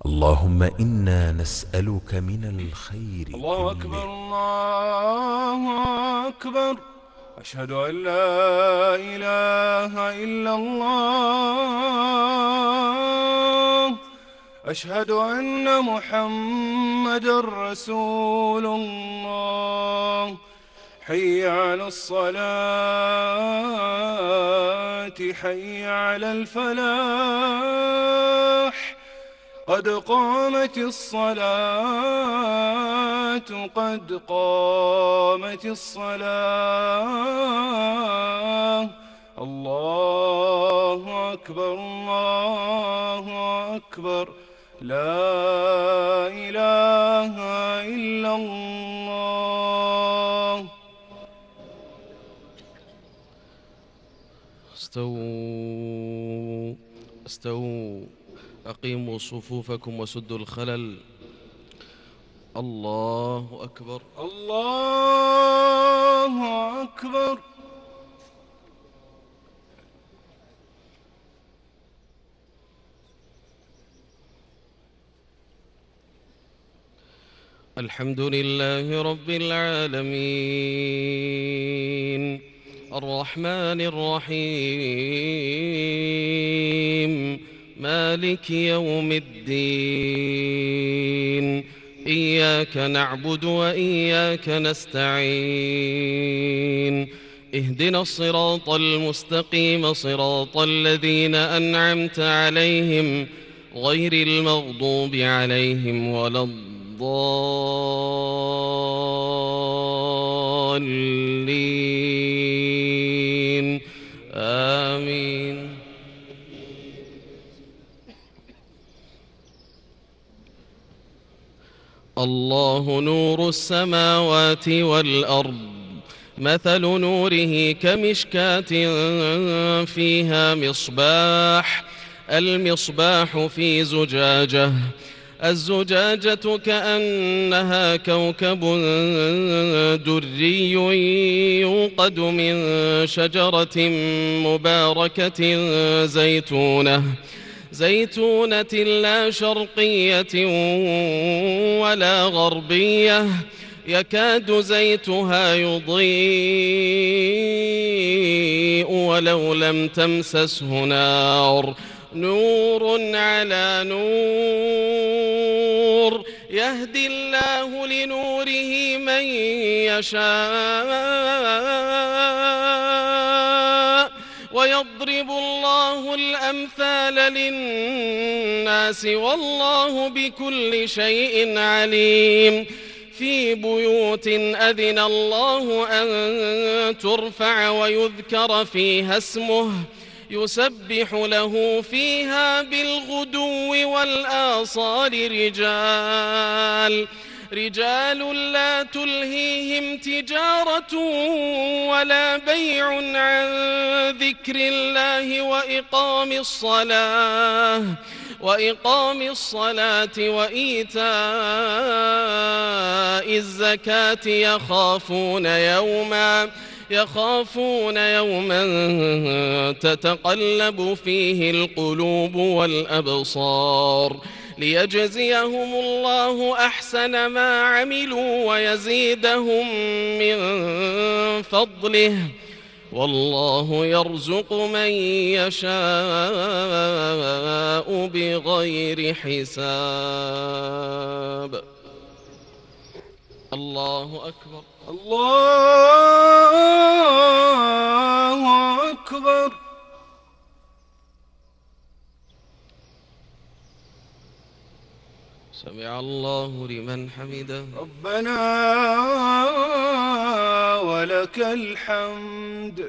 اللهم إنا نسألك من الخير الله أكبر كله. الله أكبر. أشهد أن لا إله إلا الله. أشهد أن محمد رسول الله. حي على الصلاة، حي على الفلاح. قد قامت الصلاة، قد قامت الصلاة. الله أكبر الله أكبر. لا إله إلا الله. استووا استووا، أقيموا صفوفكم وسدوا الخلل. الله أكبر. الله أكبر. الحمد لله رب العالمين، الرحمن الرحيم، مالك يوم الدين. إياك نعبد وإياك نستعين. اهدنا الصراط المستقيم، صراط الذين أنعمت عليهم غير المغضوب عليهم ولا الضالين. آمين. الله نور السماوات والأرض، مثل نوره كمشكاة فيها مصباح. المصباح في زجاجة، الزجاجة كأنها كوكب دري يوقد من شجرة مباركة زيتونة لا شرقية ولا غربية، يكاد زيتها يضيء ولو لم تمسسه نار. نور على نور، يهدي الله لنوره من يشاء، ويضرب الله الأمثال للناس، والله بكل شيء عليم. في بيوت أذن الله أن ترفع ويذكر فيها اسمه، يسبح له فيها بالغدو والآصال رجال لا تلهيهم تجارة ولا بيع عن ذكر الله وإقام الصلاة وإيتاء الزكاة، يخافون يوما تتقلب فيه القلوب والأبصار، ليجزيهم الله أحسن ما عملوا ويزيدهم من فضله، والله يرزق من يشاء بغير حساب. الله أكبر. الله أكبر. سمع الله لمن حمده. ربنا ولك الحمد.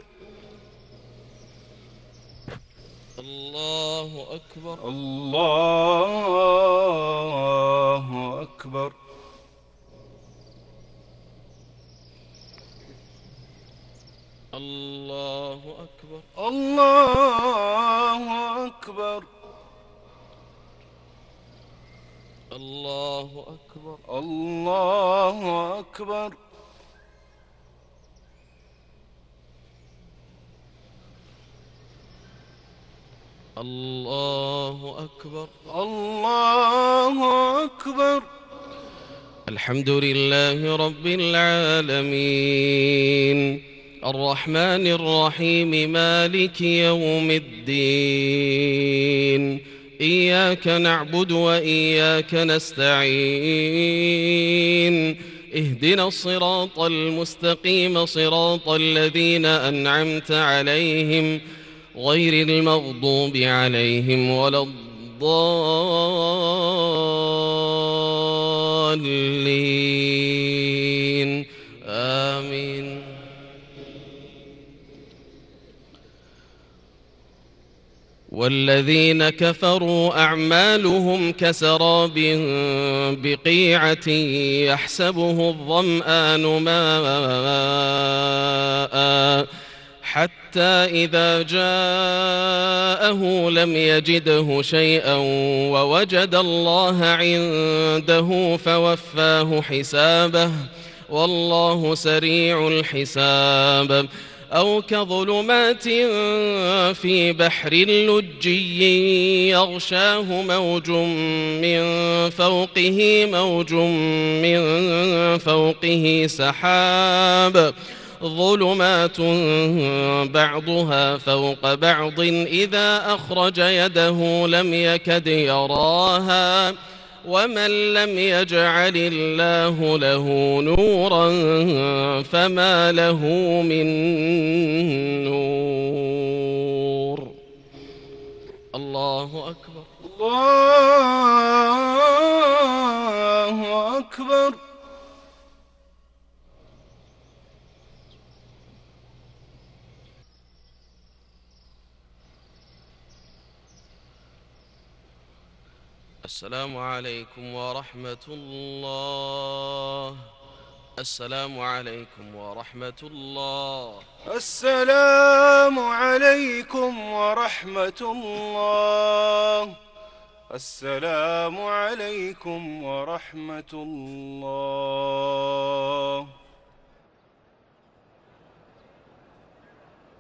الله أكبر. الله أكبر. الله أكبر. الله أكبر. الله أكبر. الله أكبر. الله أكبر. الله أكبر. الحمد لله رب العالمين، الرحمن الرحيم، مالك يوم الدين. إياك نعبد وإياك نستعين، اهدنا الصراط المستقيم، صراط الذين أنعمت عليهم غير المغضوب عليهم ولا الضالين، آمين. والذين كفروا أعمالهم كسراب بقيعة يحسبه الظمآن ماء حتى إذا جاءه لم يجده شيئا ووجد الله عنده فوفاه حسابه، والله سريع الحساب. أو كظلمات في بحر لجي يغشاه موج من فوقه موج من فوقه سحاب، ظلمات بعضها فوق بعض إذا أخرج يده لم يكد يراها، ومن لم يجعل الله له نورا فما له من نور. الله أكبر. الله أكبر. السلام عليكم ورحمة الله. السلام عليكم ورحمة الله. السلام عليكم ورحمة الله. السلام عليكم ورحمة الله.